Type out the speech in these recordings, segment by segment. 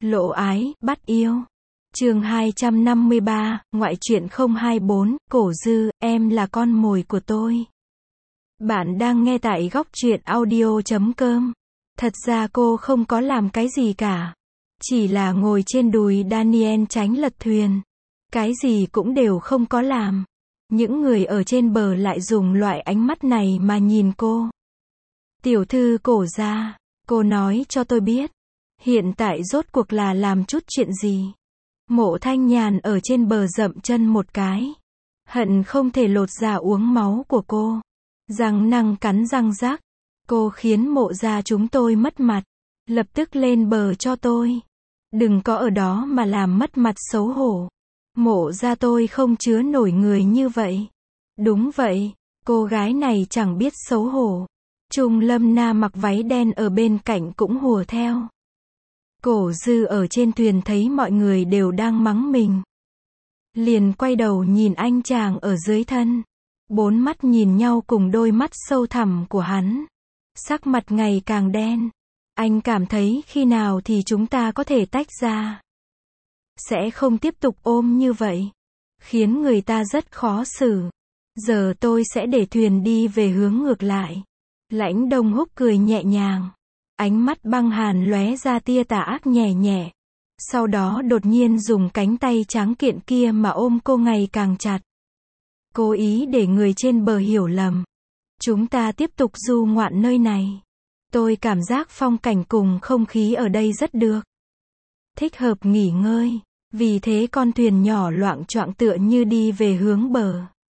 Lộ ái, bắt yêu. Chương 253, ngoại truyện 024, Cổ Dư, em là con mồi của tôi. Bạn đang nghe tại góc truyện audio.com. Thật ra cô không có làm cái gì cả. Chỉ là ngồi trên đùi Daniel tránh lật thuyền. Cái gì cũng đều không có làm. Những người ở trên bờ lại dùng loại ánh mắt này mà nhìn cô. Tiểu thư Cổ gia, cô nói cho tôi biết. Hiện tại rốt cuộc là làm chút chuyện gì? Mộ Thanh Nhàn ở trên bờ dậm chân một cái. Hận không thể lột da uống máu của cô. Răng nanh cắn răng rác. Cô khiến Mộ gia chúng tôi mất mặt. Lập tức lên bờ cho tôi. Đừng có ở đó mà làm mất mặt xấu hổ. Mộ gia tôi không chứa nổi người như vậy. Đúng vậy, cô gái này chẳng biết xấu hổ. Trung Lâm Na mặc váy đen ở bên cạnh cũng hùa theo. Cổ Dư ở trên thuyền thấy mọi người đều đang mắng mình. Liền quay đầu nhìn anh chàng ở dưới thân. Bốn mắt nhìn nhau cùng đôi mắt sâu thẳm của hắn. Sắc mặt ngày càng đen. Anh cảm thấy khi nào thì chúng ta có thể tách ra. Sẽ không tiếp tục ôm như vậy. Khiến người ta rất khó xử. Giờ tôi sẽ để thuyền đi về hướng ngược lại. Lãnh Đông Húc cười nhẹ nhàng. Ánh mắt băng hàn lóe ra tia tà ác nhẹ nhẹ. Sau đó đột nhiên dùng cánh tay trắng kiện kia mà ôm cô ngày càng chặt. Cố ý để người trên bờ hiểu lầm. Chúng ta tiếp tục du ngoạn nơi này. Tôi cảm giác phong cảnh cùng không khí ở đây rất được. Thích hợp nghỉ ngơi. Vì thế con thuyền nhỏ loạng choạng tựa như đi về hướng bờ.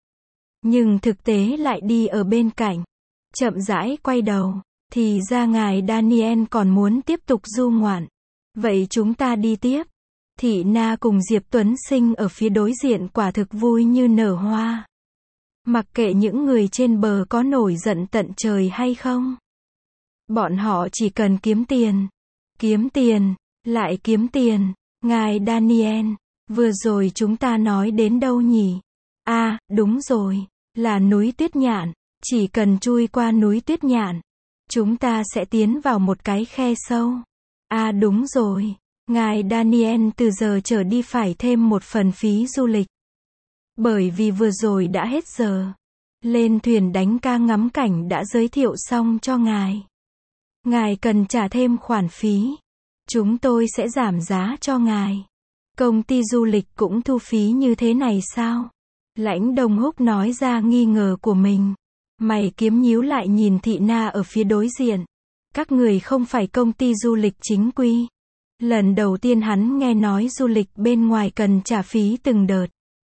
Nhưng thực tế lại đi ở bên cạnh. Chậm rãi quay đầu. Thì ra ngài Daniel còn muốn tiếp tục du ngoạn. Vậy chúng ta đi tiếp. Thị Na cùng Diệp Tuấn Sinh ở phía đối diện quả thực vui như nở hoa. Mặc kệ những người trên bờ có nổi giận tận trời hay không. Bọn họ chỉ cần kiếm tiền. Kiếm tiền, lại kiếm tiền. Ngài Daniel, vừa rồi chúng ta nói đến đâu nhỉ? À, đúng rồi, là núi Tuyết Nhạn. Chỉ cần chui qua núi Tuyết Nhạn, chúng ta sẽ tiến vào một cái khe sâu. À đúng rồi, ngài Daniel từ giờ trở đi phải thêm một phần phí du lịch. Bởi vì vừa rồi đã hết giờ. Lên thuyền đánh ca ngắm cảnh đã giới thiệu xong cho ngài. Ngài cần trả thêm khoản phí. Chúng tôi sẽ giảm giá cho ngài. Công ty du lịch cũng thu phí như thế này sao? Lãnh Đông Húc nói ra nghi ngờ của mình. Mày kiếm nhíu lại nhìn Thị Na ở phía đối diện. Các người không phải công ty du lịch chính quy. Lần đầu tiên hắn nghe nói du lịch bên ngoài cần trả phí từng đợt.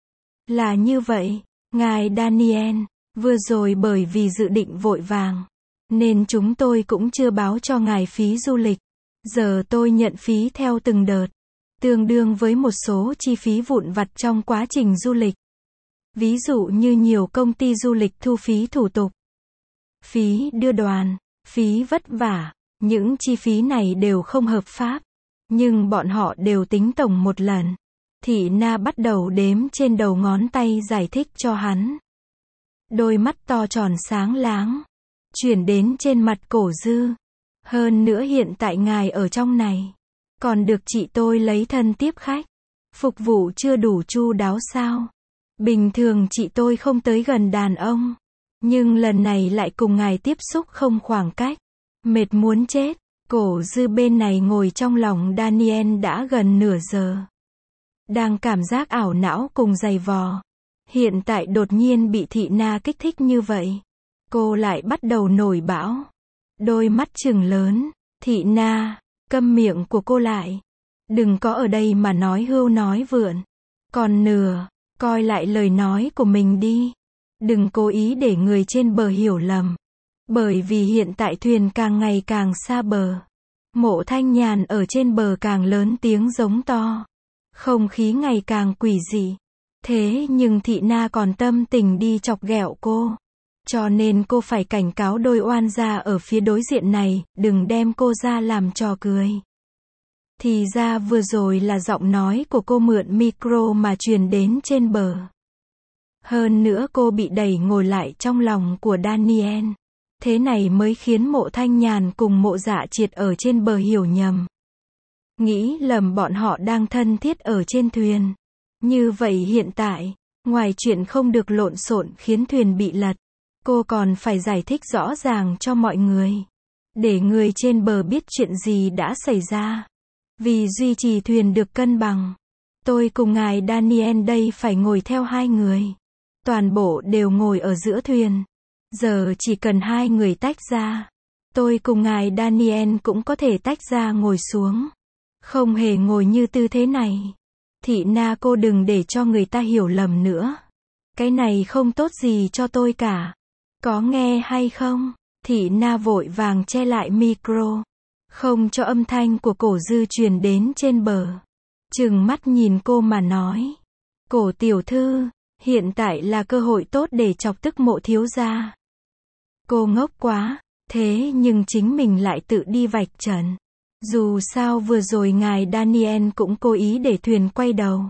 Là như vậy, ngài Daniel, vừa rồi bởi vì dự định vội vàng, nên chúng tôi cũng chưa báo cho ngài phí du lịch. Giờ tôi nhận phí theo từng đợt, tương đương với một số chi phí vụn vặt trong quá trình du lịch. Ví dụ như nhiều công ty du lịch thu phí thủ tục, phí đưa đoàn, phí vất vả, những chi phí này đều không hợp pháp, nhưng bọn họ đều tính tổng một lần. Thị Na bắt đầu đếm trên đầu ngón tay giải thích cho hắn. Đôi mắt to tròn sáng láng, chuyển đến trên mặt Cổ Dư. Hơn nữa hiện tại ngài ở trong này, còn được chị tôi lấy thân tiếp khách. Phục vụ chưa đủ chu đáo sao? Bình thường chị tôi không tới gần đàn ông. Nhưng lần này lại cùng ngài tiếp xúc không khoảng cách. Mệt muốn chết. Cổ Dư bên này ngồi trong lòng Daniel đã gần nửa giờ. Đang cảm giác ảo não cùng dày vò. Hiện tại đột nhiên bị Thị Na kích thích như vậy. Cô lại bắt đầu nổi bão. Đôi mắt trừng lớn. Thị Na, câm miệng của cô lại. Đừng có ở đây mà nói hưu nói vượn. Còn nửa, coi lại lời nói của mình đi. Đừng cố ý để người trên bờ hiểu lầm. Bởi vì hiện tại thuyền càng ngày càng xa bờ. Mộ Thanh Nhàn ở trên bờ càng lớn tiếng giống to. Không khí ngày càng quỷ dị. Thế nhưng Thị Na còn tâm tình đi chọc ghẹo cô. Cho nên cô phải cảnh cáo đôi oan gia ở phía đối diện này, đừng đem cô ra làm trò cười. Thì ra vừa rồi là giọng nói của cô mượn micro mà truyền đến trên bờ. Hơn nữa cô bị đẩy ngồi lại trong lòng của Daniel. Thế này mới khiến Mộ Thanh Nhàn cùng Mộ Dạ Triệt ở trên bờ hiểu nhầm. nghĩ lầm bọn họ đang thân thiết ở trên thuyền. Như vậy hiện tại, ngoài chuyện không được lộn xộn khiến thuyền bị lật, cô còn phải giải thích rõ ràng cho mọi người, để người trên bờ biết chuyện gì đã xảy ra. Vì duy trì thuyền được cân bằng, tôi cùng ngài Daniel đây phải ngồi theo hai người. Toàn bộ đều ngồi ở giữa thuyền. Giờ chỉ cần hai người tách ra, tôi cùng ngài Daniel cũng có thể tách ra ngồi xuống. Không hề ngồi như tư thế này. Thị Na, cô đừng để cho người ta hiểu lầm nữa. Cái này không tốt gì cho tôi cả. Có nghe hay không? Thị Na vội vàng che lại micro, không cho âm thanh của Cổ Dư truyền đến trên bờ. Trừng mắt nhìn cô mà nói. Cổ tiểu thư, hiện tại là cơ hội tốt để chọc tức Mộ thiếu gia. Cô ngốc quá, thế nhưng chính mình lại tự đi vạch trần. Dù sao vừa rồi ngài Daniel cũng cố ý để thuyền quay đầu.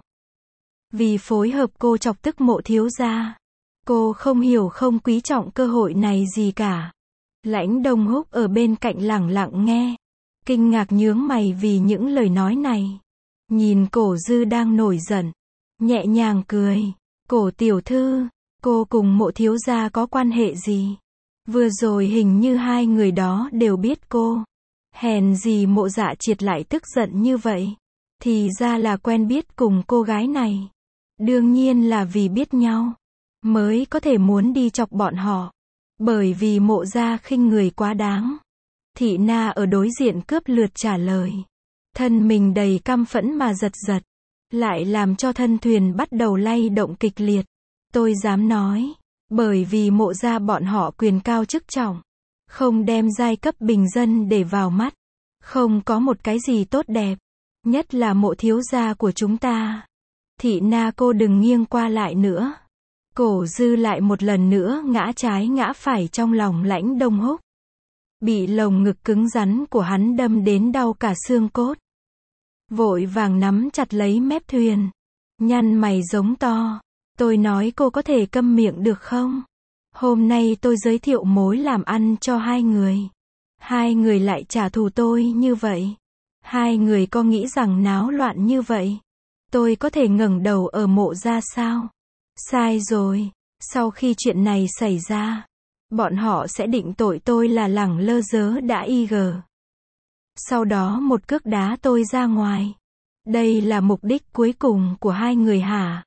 Vì phối hợp cô chọc tức Mộ thiếu gia. Cô không hiểu không quý trọng cơ hội này gì cả. Lãnh Đông Húc ở bên cạnh lẳng lặng nghe. Kinh ngạc nhướng mày vì những lời nói này. Nhìn Cổ Dư đang nổi giận. Nhẹ nhàng cười. Cổ tiểu thư, cô cùng Mộ thiếu gia có quan hệ gì? Vừa rồi hình như hai người đó đều biết cô. Hèn gì Mộ Dạ Triệt lại tức giận như vậy. Thì ra là quen biết cùng cô gái này. Đương nhiên là vì biết nhau, mới có thể muốn đi chọc bọn họ. Bởi vì Mộ gia khinh người quá đáng. Thị Na ở đối diện cướp lượt trả lời. Thân mình đầy căm phẫn mà giật giật. Lại làm cho thân thuyền bắt đầu lay động kịch liệt. Tôi dám nói, bởi vì Mộ gia bọn họ quyền cao chức trọng, không đem giai cấp bình dân để vào mắt, không có một cái gì tốt đẹp, nhất là Mộ thiếu gia của chúng ta. Thị Na, cô đừng nghiêng qua lại nữa. Cổ Dư lại một lần nữa ngã trái ngã phải trong lòng Lãnh Đông Húc. Bị lồng ngực cứng rắn của hắn đâm đến đau cả xương cốt. Vội vàng nắm chặt lấy mép thuyền, nhăn mày giống to. Tôi nói cô có thể câm miệng được không? Hôm nay tôi giới thiệu mối làm ăn cho hai người. Hai người lại trả thù tôi như vậy. Hai người có nghĩ rằng náo loạn như vậy, tôi có thể ngẩng đầu ở Mộ gia sao? Sai rồi. Sau khi chuyện này xảy ra, bọn họ sẽ định tội tôi là lẳng lơ dớ đã IG. Sau đó một cước đá tôi ra ngoài. Đây là mục đích cuối cùng của hai người hả?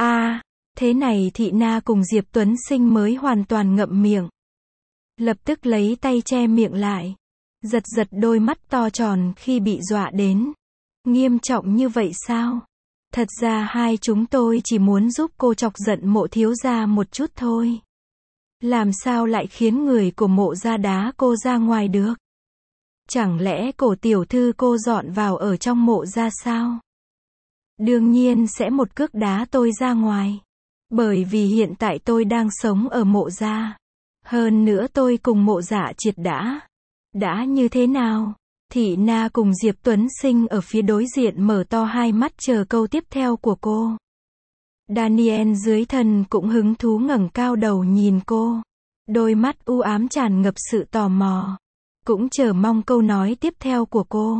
Thế này Thị Na cùng Diệp Tuấn Sinh mới hoàn toàn ngậm miệng. Lập tức lấy tay che miệng lại. Giật giật đôi mắt to tròn khi bị dọa đến. Nghiêm trọng như vậy sao? Thật ra hai chúng tôi chỉ muốn giúp cô chọc giận Mộ thiếu gia một chút thôi. Làm sao lại khiến người của Mộ gia đá cô ra ngoài được? Chẳng lẽ Cổ tiểu thư cô dọn vào ở trong Mộ gia sao? Đương nhiên sẽ một cước đá tôi ra ngoài. Bởi vì hiện tại tôi đang sống ở Mộ gia. Hơn nữa tôi cùng Mộ Dạ Triệt đã như thế nào? Thị Na cùng Diệp Tuấn Sinh ở phía đối diện mở to hai mắt chờ câu tiếp theo của cô. Daniel dưới thân cũng hứng thú ngẩng cao đầu nhìn cô. Đôi mắt u ám tràn ngập sự tò mò. Cũng chờ mong câu nói tiếp theo của cô.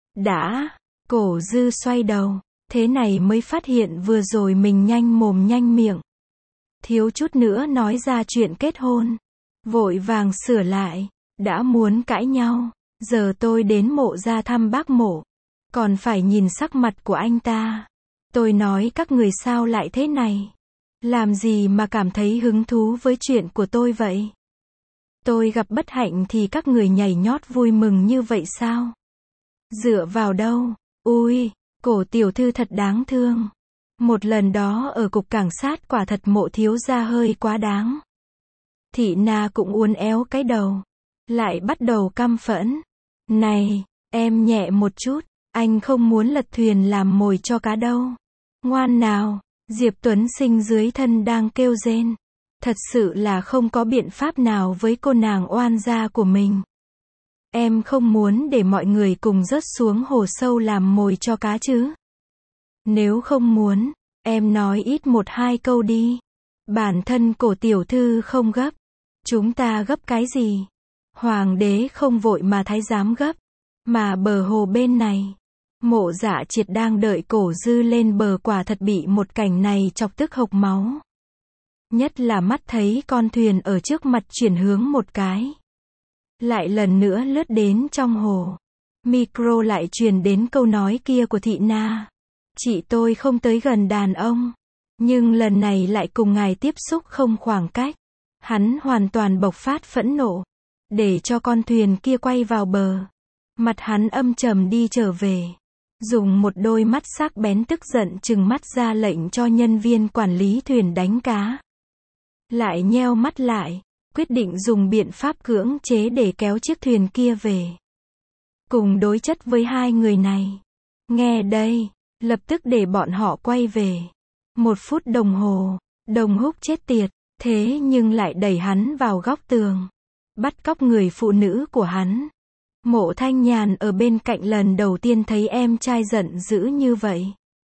Cổ Dư xoay đầu. Thế này mới phát hiện vừa rồi mình nhanh mồm nhanh miệng. Thiếu chút nữa nói ra chuyện kết hôn. Vội vàng sửa lại. Đã muốn cãi nhau. Giờ tôi đến Mộ gia thăm bác Mộ. Còn phải nhìn sắc mặt của anh ta. Tôi nói các người sao lại thế này? Làm gì mà cảm thấy hứng thú với chuyện của tôi vậy? Tôi gặp bất hạnh thì các người nhảy nhót vui mừng như vậy sao? Dựa vào đâu? Ui, Cổ tiểu thư thật đáng thương. Một lần đó ở cục cảnh sát quả thật Mộ thiếu gia hơi quá đáng. Thị Na cũng uốn éo cái đầu. Lại bắt đầu căm phẫn. Này, em nhẹ một chút. Anh không muốn lật thuyền làm mồi cho cá đâu. Ngoan nào. Diệp Tuấn Sinh dưới thân đang kêu rên. Thật sự là không có biện pháp nào với cô nàng oan gia của mình. Em không muốn để mọi người cùng rớt xuống hồ sâu làm mồi cho cá chứ. Nếu không muốn, em nói ít một hai câu đi. Bản thân Cổ tiểu thư không gấp. Chúng ta gấp cái gì? Hoàng đế không vội mà thái giám gấp. Mà bờ hồ bên này, Mộ Dạ Triệt đang đợi Cổ Dư lên bờ quả thật bị một cảnh này chọc tức hộc máu. Nhất là mắt thấy con thuyền ở trước mặt chuyển hướng một cái. Lại lần nữa lướt đến trong hồ. Micro lại truyền đến câu nói kia của Thị Na. Chị tôi không tới gần đàn ông. Nhưng lần này lại cùng ngài tiếp xúc không khoảng cách. Hắn hoàn toàn bộc phát phẫn nộ. Để cho con thuyền kia quay vào bờ. Mặt hắn âm trầm đi trở về. Dùng một đôi mắt sắc bén tức giận trừng mắt ra lệnh cho nhân viên quản lý thuyền đánh cá. Lại nheo mắt lại, quyết định dùng biện pháp cưỡng chế để kéo chiếc thuyền kia về. Cùng đối chất với hai người này. Nghe đây, lập tức để bọn họ quay về. 1 phút đồng hồ, Đồng Húc chết tiệt, thế nhưng lại đẩy hắn vào góc tường. Bắt cóc người phụ nữ của hắn. Mộ Thanh Nhàn ở bên cạnh lần đầu tiên thấy em trai giận dữ như vậy.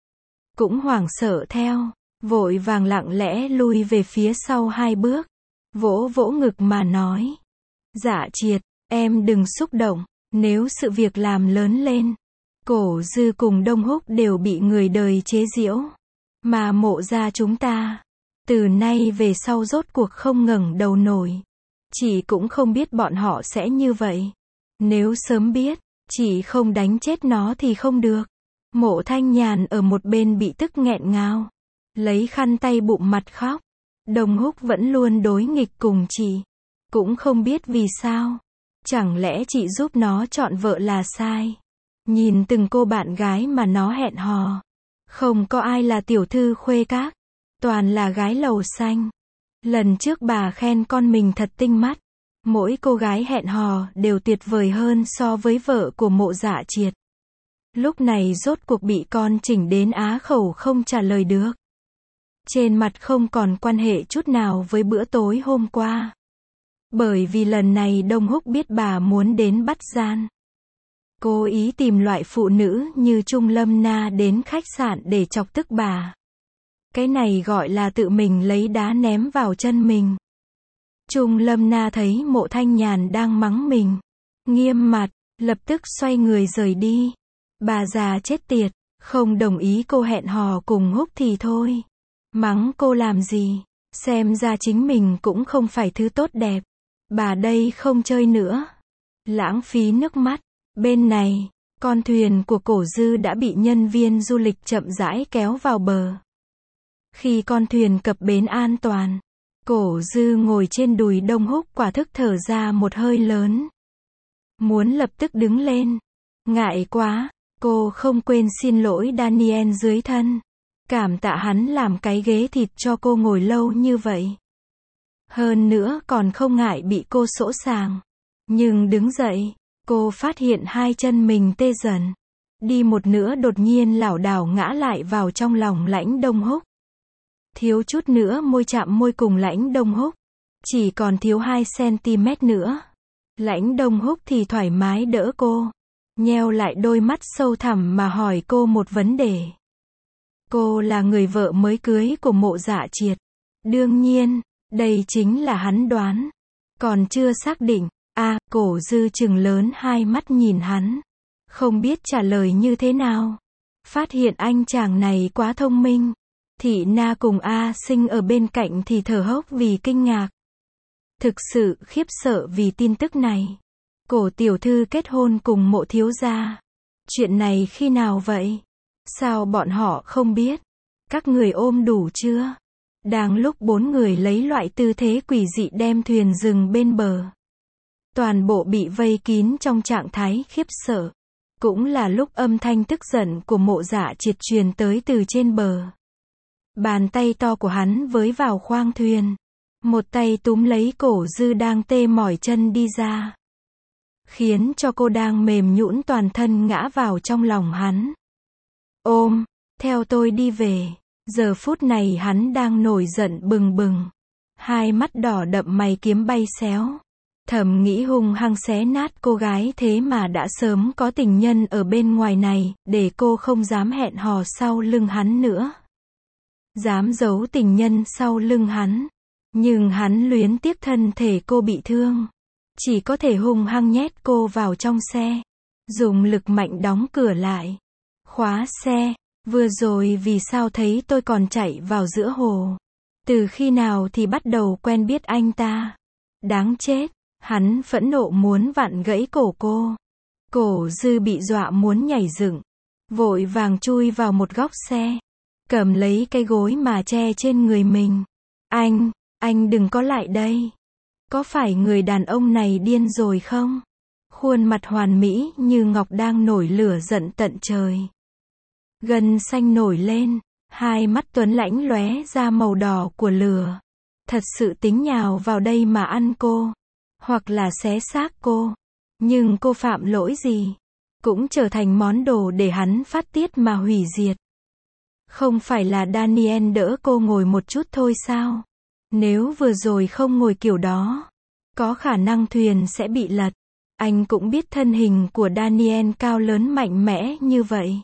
Cũng hoảng sợ theo, vội vàng lặng lẽ lui về phía sau 2 bước. Vỗ vỗ ngực mà nói. Dạ Triệt, em đừng xúc động, nếu sự việc làm lớn lên. Cổ Dư cùng Đông Húc đều bị người đời chế giễu. Mà Mộ gia chúng ta, từ nay về sau rốt cuộc không ngẩng đầu nổi. Chị cũng không biết bọn họ sẽ như vậy. Nếu sớm biết, chị không đánh chết nó thì không được. Mộ Thanh Nhàn ở một bên bị tức nghẹn ngào. Lấy khăn tay bụm mặt khóc. Đồng Húc vẫn luôn đối nghịch cùng chị. Cũng không biết vì sao. Chẳng lẽ chị giúp nó chọn vợ là sai. Nhìn từng cô bạn gái mà nó hẹn hò. Không có ai là tiểu thư khuê các. Toàn là gái lầu xanh. Lần trước bà khen con mình thật tinh mắt. Mỗi cô gái hẹn hò đều tuyệt vời hơn so với vợ của Mộ Dạ Triệt. Lúc này rốt cuộc bị con chỉnh đến á khẩu không trả lời được. Trên mặt không còn quan hệ chút nào với bữa tối hôm qua. Bởi vì lần này Đông Húc biết bà muốn đến bắt gian. Cố ý tìm loại phụ nữ như Trung Lâm Na đến khách sạn để chọc tức bà. Cái này gọi là tự mình lấy đá ném vào chân mình. Trung Lâm Na thấy Mộ Thanh Nhàn đang mắng mình. Nghiêm mặt, lập tức xoay người rời đi. Bà già chết tiệt, không đồng ý cô hẹn hò cùng Húc thì thôi. Mắng cô làm gì, xem ra chính mình cũng không phải thứ tốt đẹp. Bà đây không chơi nữa. Lãng phí nước mắt. Bên này, con thuyền của Cổ Dư đã bị nhân viên du lịch chậm rãi kéo vào bờ. Khi con thuyền cập bến an toàn, Cổ Dư ngồi trên đùi Đông Húc quả thức thở ra một hơi lớn. Muốn lập tức đứng lên. Ngại quá, cô không quên xin lỗi Daniel dưới thân. Cảm tạ hắn làm cái ghế thịt cho cô ngồi lâu như vậy. Hơn nữa còn không ngại bị cô sỗ sàng. Nhưng đứng dậy, cô phát hiện 2 chân mình tê dần. Đi một nửa đột nhiên lảo đảo ngã lại vào trong lòng Lãnh Đông Húc. Thiếu chút nữa môi chạm môi cùng Lãnh Đông Húc. Chỉ còn thiếu 2 cm nữa. Lãnh Đông Húc thì thoải mái đỡ cô. Nheo lại đôi mắt sâu thẳm mà hỏi cô một vấn đề. Cô là người vợ mới cưới của Mộ Dạ Triệt. Đương nhiên, đây chính là hắn đoán. Còn chưa xác định. Cổ Dư trừng lớn 2 mắt nhìn hắn. Không biết trả lời như thế nào. Phát hiện anh chàng này quá thông minh. Thị Na cùng A Sinh ở bên cạnh thì thở hốc vì kinh ngạc. Thực sự khiếp sợ vì tin tức này. Cổ tiểu thư kết hôn cùng Mộ thiếu gia. Chuyện này khi nào vậy? Sao bọn họ không biết? Các người ôm đủ chưa? Đang lúc 4 người lấy loại tư thế quỷ dị đem thuyền dừng bên bờ. Toàn bộ bị vây kín trong trạng thái khiếp sợ. Cũng là lúc âm thanh tức giận của Mộ Dạ Triệt truyền tới từ trên bờ. Bàn tay to của hắn với vào khoang thuyền. Một tay túm lấy Cổ Dư đang tê mỏi chân đi ra. Khiến cho cô đang mềm nhũn toàn thân ngã vào trong lòng hắn. Ôm, theo tôi đi về. Giờ phút này hắn đang nổi giận bừng bừng. 2 mắt đỏ đậm mày kiếm bay xéo. Thầm nghĩ hung hăng xé nát cô gái thế mà đã sớm có tình nhân ở bên ngoài này, để cô không dám hẹn hò sau lưng hắn nữa. Dám giấu tình nhân sau lưng hắn. Nhưng hắn luyến tiếc thân thể cô bị thương. Chỉ có thể hung hăng nhét cô vào trong xe. Dùng lực mạnh đóng cửa lại. Khóa xe. Vừa rồi vì sao thấy tôi còn chạy vào giữa hồ? Từ khi nào thì bắt đầu quen biết anh ta? Đáng chết. Hắn phẫn nộ muốn vặn gãy cổ cô. Cổ Dư bị dọa muốn nhảy dựng. Vội vàng chui vào một góc xe. Cầm lấy cái gối mà che trên người mình. Anh đừng có lại đây. Có phải người đàn ông này điên rồi không? Khuôn mặt hoàn mỹ như ngọc đang nổi lửa giận tận trời. Gân xanh nổi lên, hai mắt Tuấn lãnh lóe ra màu đỏ của lửa. Thật sự tính nhào vào đây mà ăn cô, hoặc là xé xác cô. Nhưng cô phạm lỗi gì? Cũng trở thành món đồ để hắn phát tiết mà hủy diệt. Không phải là Daniel đỡ cô ngồi một chút thôi sao? Nếu vừa rồi không ngồi kiểu đó, có khả năng thuyền sẽ bị lật. Anh cũng biết thân hình của Daniel cao lớn mạnh mẽ như vậy.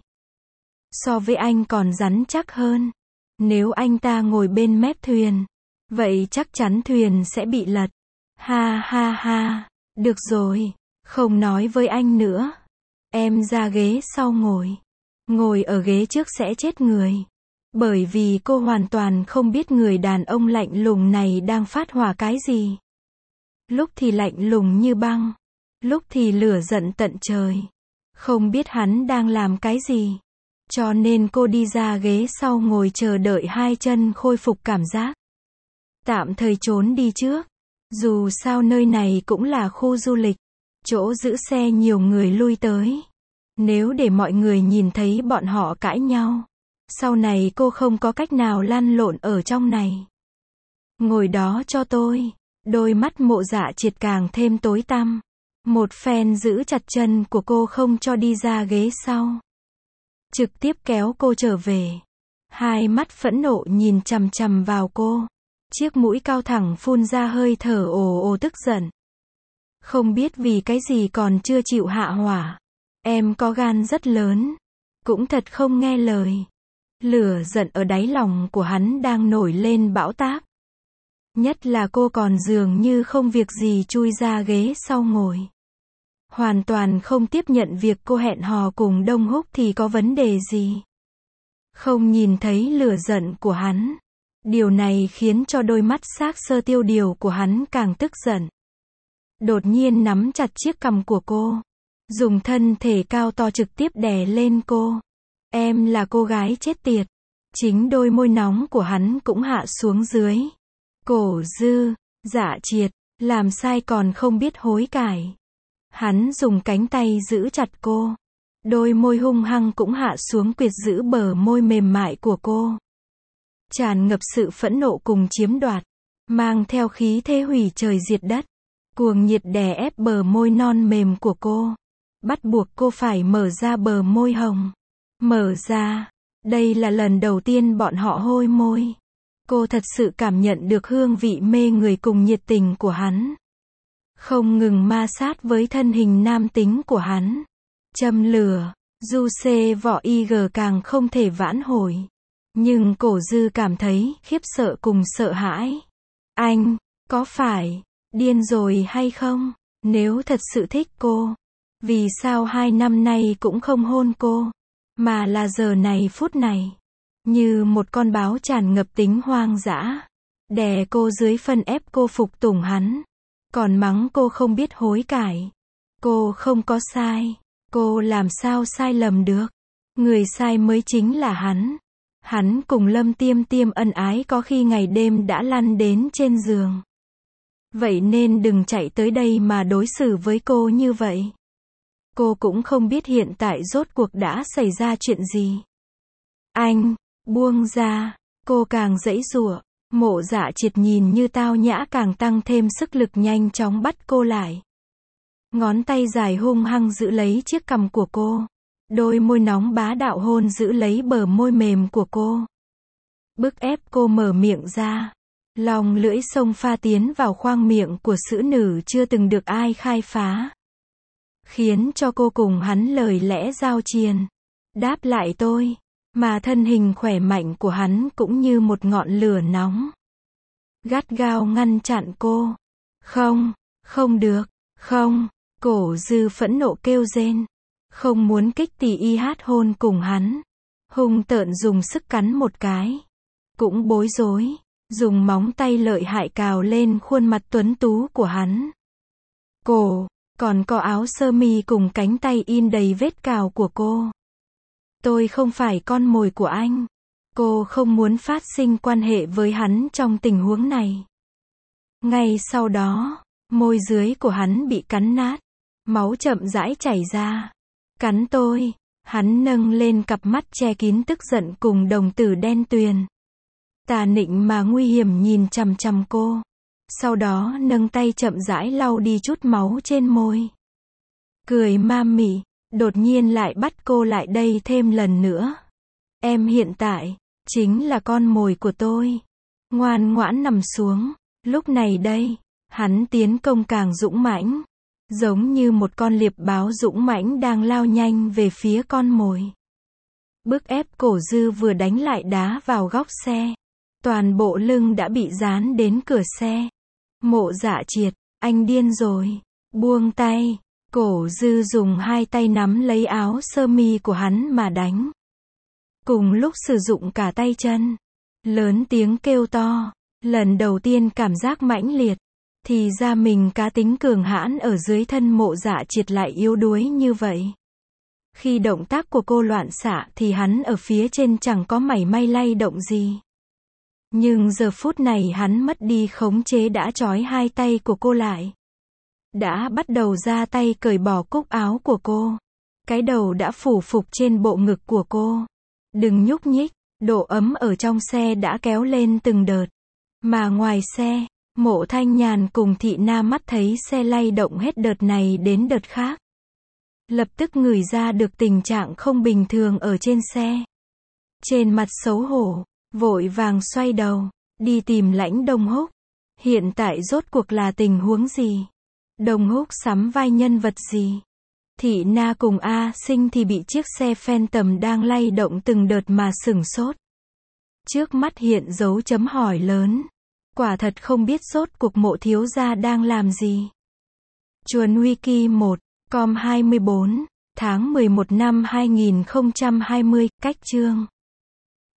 So với anh còn rắn chắc hơn. Nếu anh ta ngồi bên mép thuyền, vậy chắc chắn thuyền sẽ bị lật. Ha ha ha, được rồi, không nói với anh nữa. Em ra ghế sau ngồi. Ngồi ở ghế trước sẽ chết người. Bởi vì cô hoàn toàn không biết người đàn ông lạnh lùng này đang phát hỏa cái gì. Lúc thì lạnh lùng như băng, lúc thì lửa giận tận trời. Không biết hắn đang làm cái gì. Cho nên cô đi ra ghế sau ngồi chờ đợi hai chân khôi phục cảm giác. Tạm thời trốn đi trước. Dù sao nơi này cũng là khu du lịch. Chỗ giữ xe nhiều người lui tới. Nếu để mọi người nhìn thấy bọn họ cãi nhau, sau này cô không có cách nào lăn lộn ở trong này. Ngồi đó cho tôi. Đôi mắt Mộ Dạ Triệt càng thêm tối tăm. Một phen giữ chặt chân của cô không cho đi ra ghế sau. Trực tiếp kéo cô trở về. Hai mắt phẫn nộ nhìn chằm chằm vào cô. Chiếc mũi cao thẳng phun ra hơi thở ồ ồ tức giận. Không biết vì cái gì còn chưa chịu hạ hỏa. Em có gan rất lớn. Cũng thật không nghe lời. Lửa giận ở đáy lòng của hắn đang nổi lên bão táp. Nhất là cô còn dường như không việc gì chui ra ghế sau ngồi. Hoàn toàn không tiếp nhận việc cô hẹn hò cùng Đông Húc thì có vấn đề gì. Không nhìn thấy lửa giận của hắn. Điều này khiến cho đôi mắt xác sơ tiêu điều của hắn càng tức giận. Đột nhiên nắm chặt chiếc cằm của cô. Dùng thân thể cao to trực tiếp đè lên cô. Em là cô gái chết tiệt. Chính đôi môi nóng của hắn cũng hạ xuống dưới. Cổ Dư, Dạ Triệt, làm sai còn không biết hối cải. Hắn dùng cánh tay giữ chặt cô. Đôi môi hung hăng cũng hạ xuống quyệt giữ bờ môi mềm mại của cô. Tràn ngập sự phẫn nộ cùng chiếm đoạt. Mang theo khí thế hủy trời diệt đất. Cuồng nhiệt đè ép bờ môi non mềm của cô. Bắt buộc cô phải mở ra bờ môi hồng. Mở ra. Đây là lần đầu tiên bọn họ hôi môi. Cô thật sự cảm nhận được hương vị mê người cùng nhiệt tình của hắn. Không ngừng ma sát với thân hình nam tính của hắn. Châm lửa. Du xê võ IG càng không thể vãn hồi. Nhưng Cổ Dư cảm thấy khiếp sợ cùng sợ hãi. Anh, có phải điên rồi hay không? Nếu thật sự thích cô, vì sao 2 năm nay cũng không hôn cô, mà là giờ này phút này, như một con báo tràn ngập tính hoang dã, đè cô dưới phân ép cô phục tùng hắn, còn mắng cô không biết hối cải. Cô không có sai, cô làm sao sai lầm được? Người sai mới chính là hắn. Hắn cùng Lâm Tiêm Tiêm ân ái có khi ngày đêm đã lăn đến trên giường. Vậy nên đừng chạy tới đây mà đối xử với cô như vậy. Cô cũng không biết hiện tại rốt cuộc đã xảy ra chuyện gì. Anh, buông ra. Cô càng giãy giụa. Mộ Dạ Triệt nhìn như tao nhã càng tăng thêm sức lực nhanh chóng bắt cô lại. Ngón tay dài hung hăng giữ lấy chiếc cằm của cô. Đôi môi nóng bá đạo hôn giữ lấy bờ môi mềm của cô. Bức ép cô mở miệng ra. Lòng lưỡi xông pha tiến vào khoang miệng của xử nữ chưa từng được ai khai phá. Khiến cho cô cùng hắn lời lẽ giao triền. Đáp lại tôi. Mà thân hình khỏe mạnh của hắn cũng như một ngọn lửa nóng. Gắt gao ngăn chặn cô. Không, không được, không. Cổ Dư phẫn nộ kêu rên. Không muốn kích tì y hát hôn cùng hắn. Hung tợn dùng sức cắn một cái. Cũng bối rối. Dùng móng tay lợi hại cào lên khuôn mặt tuấn tú của hắn. Cổ, còn có áo sơ mi cùng cánh tay in đầy vết cào của cô. Tôi không phải con mồi của anh. Cô không muốn phát sinh quan hệ với hắn trong tình huống này. Ngay sau đó, môi dưới của hắn bị cắn nát. Máu chậm rãi chảy ra. Cắn tôi. Hắn nâng lên cặp mắt che kín tức giận cùng đồng tử đen tuyền. Tà nịnh mà nguy hiểm nhìn chằm chằm cô. Sau đó nâng tay chậm rãi lau đi chút máu trên môi. Cười ma mị, đột nhiên lại bắt cô lại đây thêm lần nữa. Em hiện tại, chính là con mồi của tôi. Ngoan ngoãn nằm xuống. Lúc này đây, hắn tiến công càng dũng mãnh. Giống như một con liệp báo dũng mãnh đang lao nhanh về phía con mồi. Bức ép Cổ Dư vừa đánh lại đá vào góc xe. Toàn bộ lưng đã bị dán đến cửa xe. Mộ Dạ Triệt, anh điên rồi. Buông tay. Cổ Dư dùng hai tay nắm lấy áo sơ mi của hắn mà đánh. Cùng lúc sử dụng cả tay chân. Lớn tiếng kêu to. Lần đầu tiên cảm giác mãnh liệt. Thì ra mình cá tính cường hãn ở dưới thân Mộ Dạ Triệt lại yếu đuối như vậy. Khi động tác của cô loạn xạ thì hắn ở phía trên chẳng có mảy may lay động gì. Nhưng giờ phút này hắn mất đi khống chế đã trói hai tay của cô lại. Đã bắt đầu ra tay cởi bỏ cúc áo của cô. Cái đầu đã phủ phục trên bộ ngực của cô. Đừng nhúc nhích, độ ấm ở trong xe đã kéo lên từng đợt. Mà ngoài xe, Mộ Thanh Nhàn cùng Thị Na mắt thấy xe lay động hết đợt này đến đợt khác. Lập tức ngửi ra được tình trạng không bình thường ở trên xe. Trên mặt xấu hổ, vội vàng xoay đầu, đi tìm Lãnh Đông Húc. Hiện tại rốt cuộc là tình huống gì? Đông Húc sắm vai nhân vật gì? Thị Na cùng A Sinh thì bị chiếc xe Phantom đang lay động từng đợt mà sửng sốt. Trước mắt hiện dấu chấm hỏi lớn. Quả thật không biết rốt cuộc Mộ thiếu gia đang làm gì. Chuồn Wiki 1, com 24, tháng 11 năm 2020, cách chương